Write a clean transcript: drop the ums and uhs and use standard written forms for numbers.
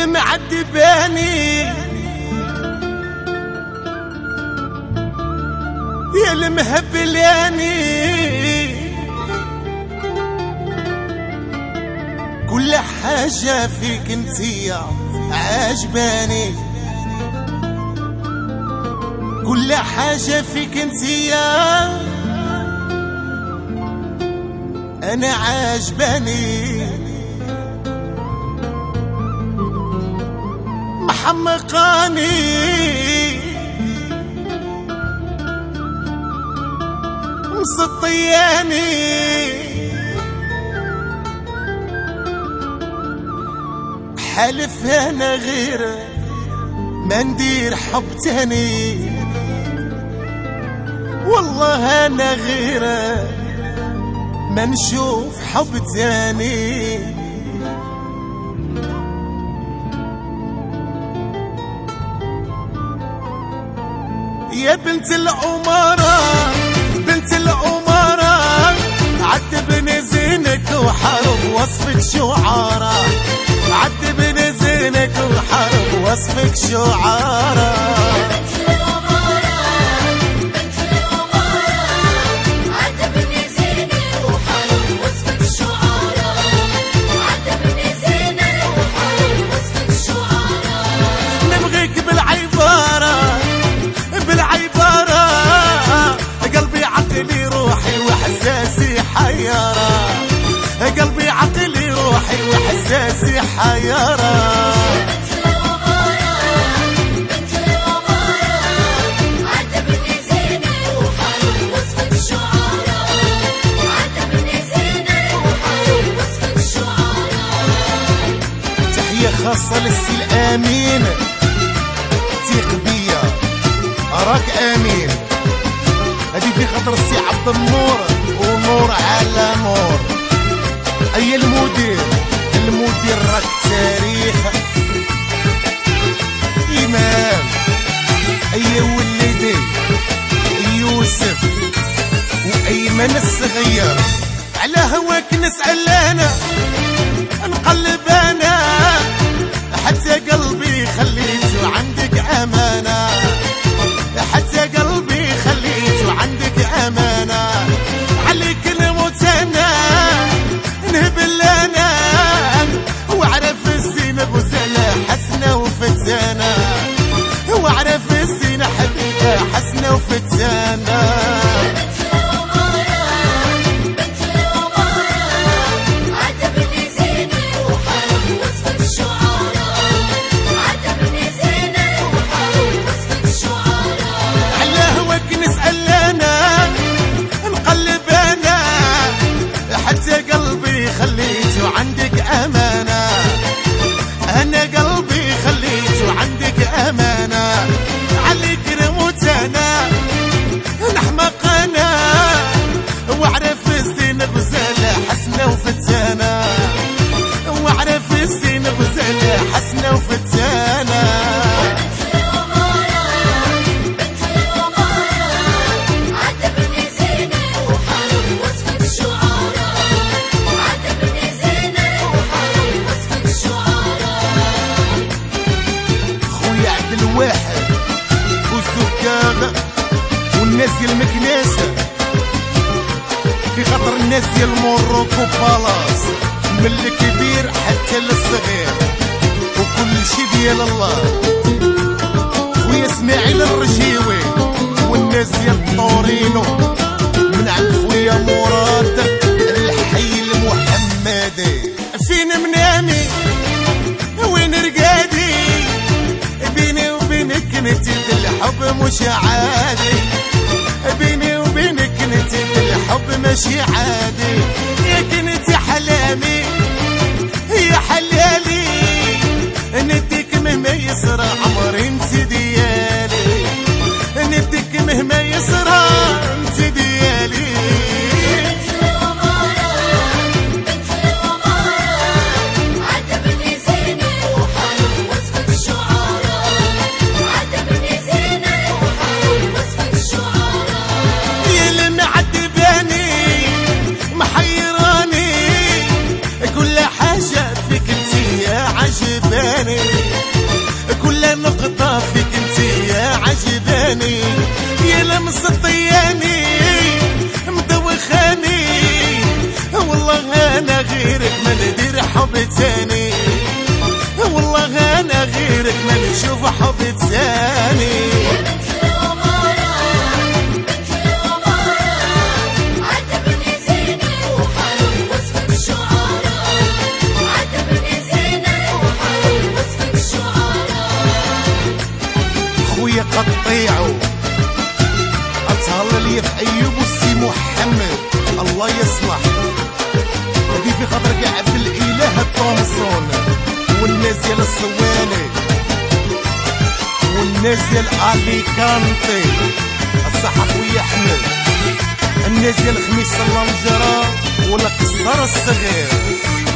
المعذباني يا المهبلاني كل حاجة فيك انتيا عاجباني كل حاجة فيك انتيا أنا عاجباني محمقاني مسطياني حالف أنا غير ما ندير حب تاني والله أنا غير ما نشوف حب تاني يا بنت الأمارة بنت الأمارة عذبني زينك وحرب وصفك شعارة عذبني زينك وحرب وصفك شعارة قلبي عقلي روحي وحساسي حيارة بنت الأمارة عذبني زينة وحرب وصفك شعارة عذبني زينة وحرب وصفك شعارة تحية خاصة للسي الأمين تيق بيا أراك أمين هذه في خاطر السي عبد النور ونور على نور أي المدير راك تاريخ إمام أي ولدي يوسف وأيمن الصغير على هواك نسأل أنا نقلب أنا حتى قلبي خليته عندك أمانة حتى قلبي خليته عندك أمانة عليك نموت أنا نهبل أنا وأعرف الزينة غزالة حسنة وفتانة وأعرف الزينة حبيبة حسنة وفتانة خليته عندك أمانة أنا قلبي خليته عندك أمانة عليك نموت أنا نحمق أنا وأعرف الزين غزالة حسنة وفتانة وأعرف الزين غزالة حسنة وفتانة الواحد والزكاغ والناس ديال المكناسة في خاطر الناس ديال موروكو بالاص من الكبير حتى للصغير وكل شي ديال الله خويا اسماعيل الرجيوي والناس ديال طورينو من عند خويا مراد الحي المحمدي فين منامي وين رقادي بيني وبينك نتيد الحب مش عادي بيني وبينك نتيد الحب ماشي عادي يا كنتي حلامي يا حلالي نديك مهما يسرى عمري انت ديالي نديك مهما يسرى انت ديالي محيراني كل حاجة فيك انت يا عجباني حب تاني، والله انا غيرك ما نشوف حب تاني. خويا قطيعو اتهلا ليا في ايوب والسي محمد الله يصلح، هذي في خاطر كاع بالاله الطومسون والناس ديال الصواني والناس ديال اليكانتي الصحة خويا احمد، الناس ديال خميس الله الجرا ولا قصر الصغير.